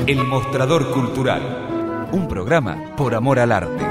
El Mostrador Cultural, un programa por amor al arte.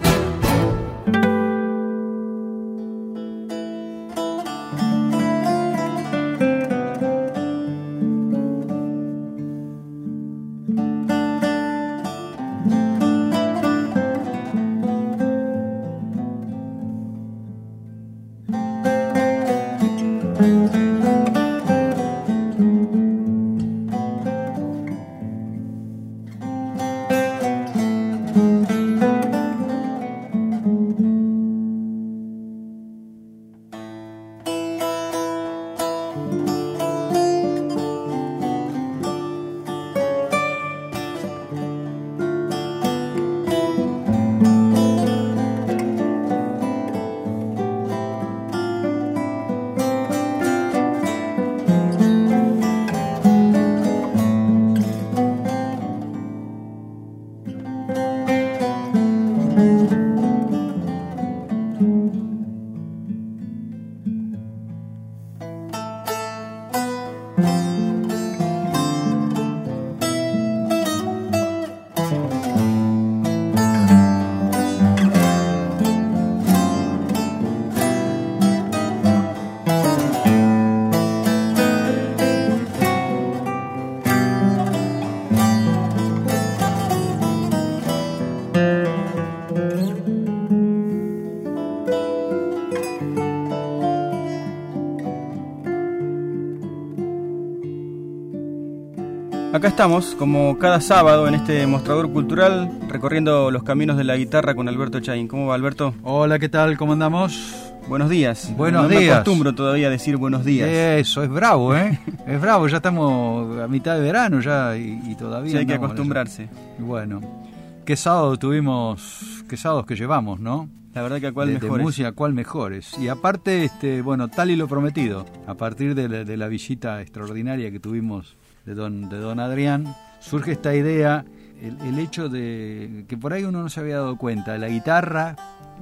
Acá estamos, como cada sábado, en este mostrador cultural, recorriendo los caminos de la guitarra con Alberto Chaín. ¿Cómo va, Alberto? Hola, ¿qué tal? ¿Cómo andamos? Buenos días. Buenos días. No me días. acostumbro todavía a decir buenos días. Eso, es bravo, ¿eh? Es bravo, ya estamos a mitad de verano ya y todavía sí, hay que andamos acostumbrarse. Bueno, qué sábado tuvimos, qué sábados que llevamos, ¿no? La verdad que a cuál mejores. De música, cuál mejores. Y aparte, bueno, tal y lo prometido, a partir de la visita extraordinaria que tuvimos de don Adrián, surge esta idea, el hecho de que por ahí uno no se había dado cuenta, la guitarra,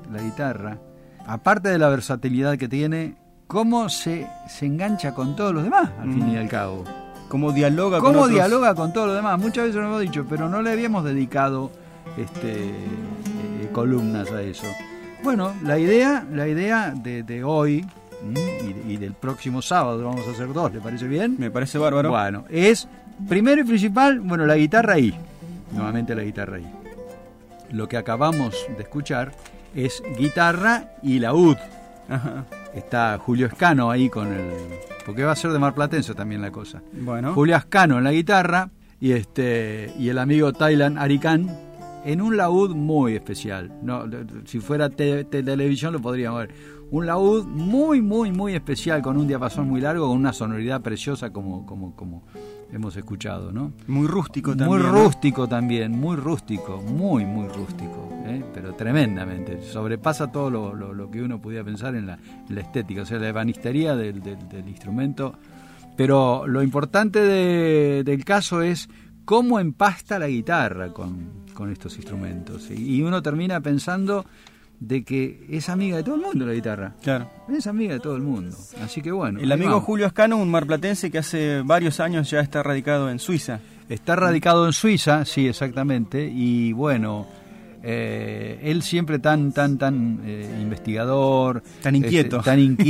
aparte de la versatilidad que tiene, cómo se engancha con todos los demás, al fin y al cabo. Cómo dialoga con todos los demás. Muchas veces lo hemos dicho, pero no le habíamos dedicado columnas a eso. Bueno, la idea de hoy y del próximo sábado, vamos a hacer dos, ¿le parece bien? Me parece bárbaro. Bueno, es primero y principal, la guitarra ahí. Nuevamente la guitarra ahí. Lo que acabamos de escuchar es guitarra y laúd. Ajá. Está Julio Escano ahí con porque va a ser de marplatense también la cosa. Bueno. Julio Escano en la guitarra y el amigo Taylan Arikan en un laúd muy especial. No, si fuera televisión lo podríamos ver. Un laúd muy, muy, muy especial, con un diapasón muy largo, con una sonoridad preciosa como hemos escuchado, ¿no? Muy rústico también. Muy rústico también, muy rústico, muy, muy rústico, pero tremendamente. Sobrepasa todo lo que uno podía pensar en la estética, o sea, la ebanistería del instrumento. Pero lo importante del caso es cómo empasta la guitarra con estos instrumentos. Y uno termina pensando de que es amiga de todo el mundo la guitarra. Claro. Es amiga de todo el mundo. Así que bueno. El amigo Julio Escano, un marplatense que hace varios años ya está radicado en Suiza. Está radicado en Suiza, sí, exactamente. Y bueno, él siempre tan investigador, tan inquieto,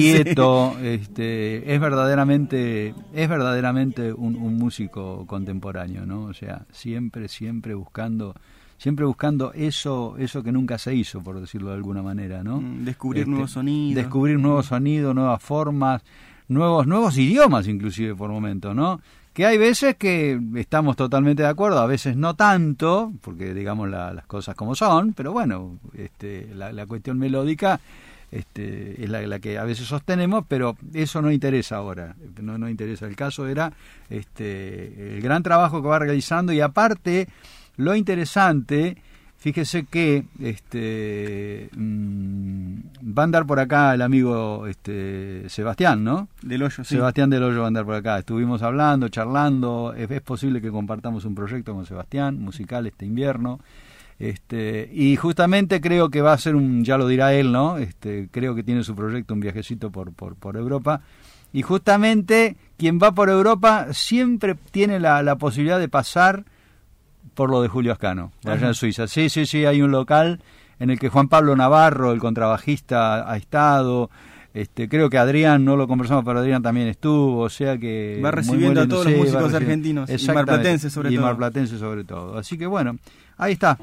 es verdaderamente un músico contemporáneo, ¿no? O sea, siempre buscando eso que nunca se hizo, por decirlo de alguna manera, ¿no? Descubrir nuevos sonidos. Descubrir nuevos sonidos, nuevas formas, nuevos idiomas inclusive por momentos, ¿no? Que hay veces que estamos totalmente de acuerdo, a veces no tanto, porque digamos las cosas como son, pero bueno, la cuestión melódica es la que a veces sostenemos, pero eso no interesa ahora, no interesa. El caso era el gran trabajo que va realizando y aparte lo interesante, fíjese que va a andar por acá el amigo Sebastián, ¿no? Del Hoyo, sí. Sebastián Del Hoyo va a andar por acá. Estuvimos hablando, charlando. Es posible que compartamos un proyecto con Sebastián, musical este invierno. Y justamente creo que va a ser ya lo dirá él, ¿no? Creo que tiene su proyecto, un viajecito por Europa. Y justamente quien va por Europa siempre tiene la posibilidad de pasar por lo de Julio Ascano, allá en Suiza. Sí, hay un local en el que Juan Pablo Navarro, el contrabajista, ha estado. Creo que Adrián, no lo conversamos, pero Adrián también estuvo, o sea que... Va recibiendo a todos los músicos argentinos, y marplatenses sobre todo. Y marplatenses sobre todo. Así que bueno, ahí está.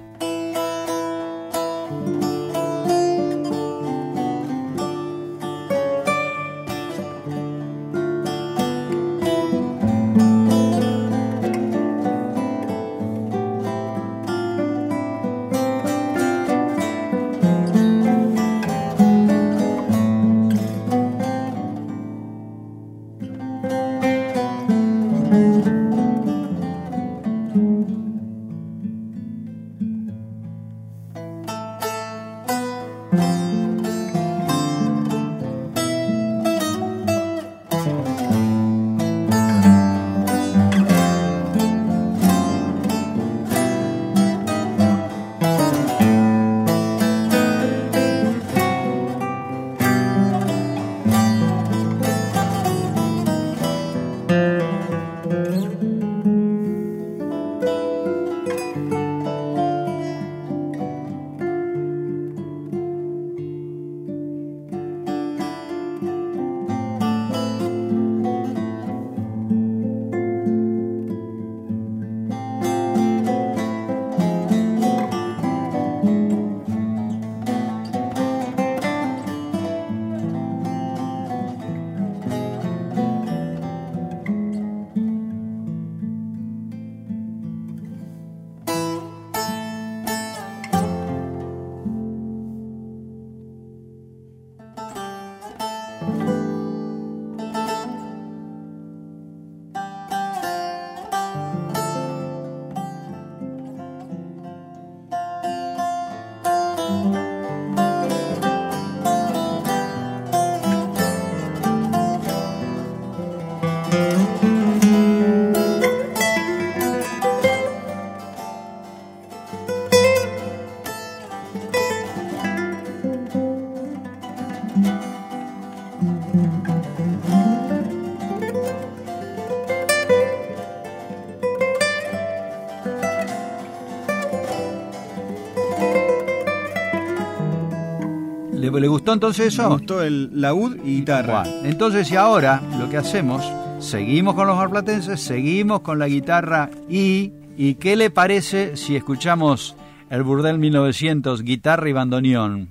¿Le gustó entonces eso? Me gustó el laúd y guitarra. Bueno, entonces, y ahora lo que hacemos, seguimos con los marplatenses, seguimos con la guitarra ¿y qué le parece si escuchamos el Burdel 1900, guitarra y bandoneón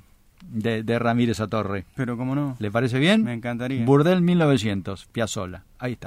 de Ramírez Atorre? Pero cómo no. ¿Le parece bien? Me encantaría. Burdel 1900, Piazzolla. Ahí está.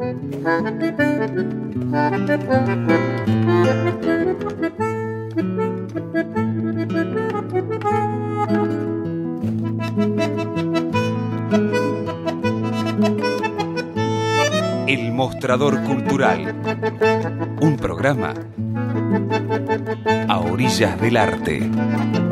El Mostrador Cultural, un programa a orillas del arte.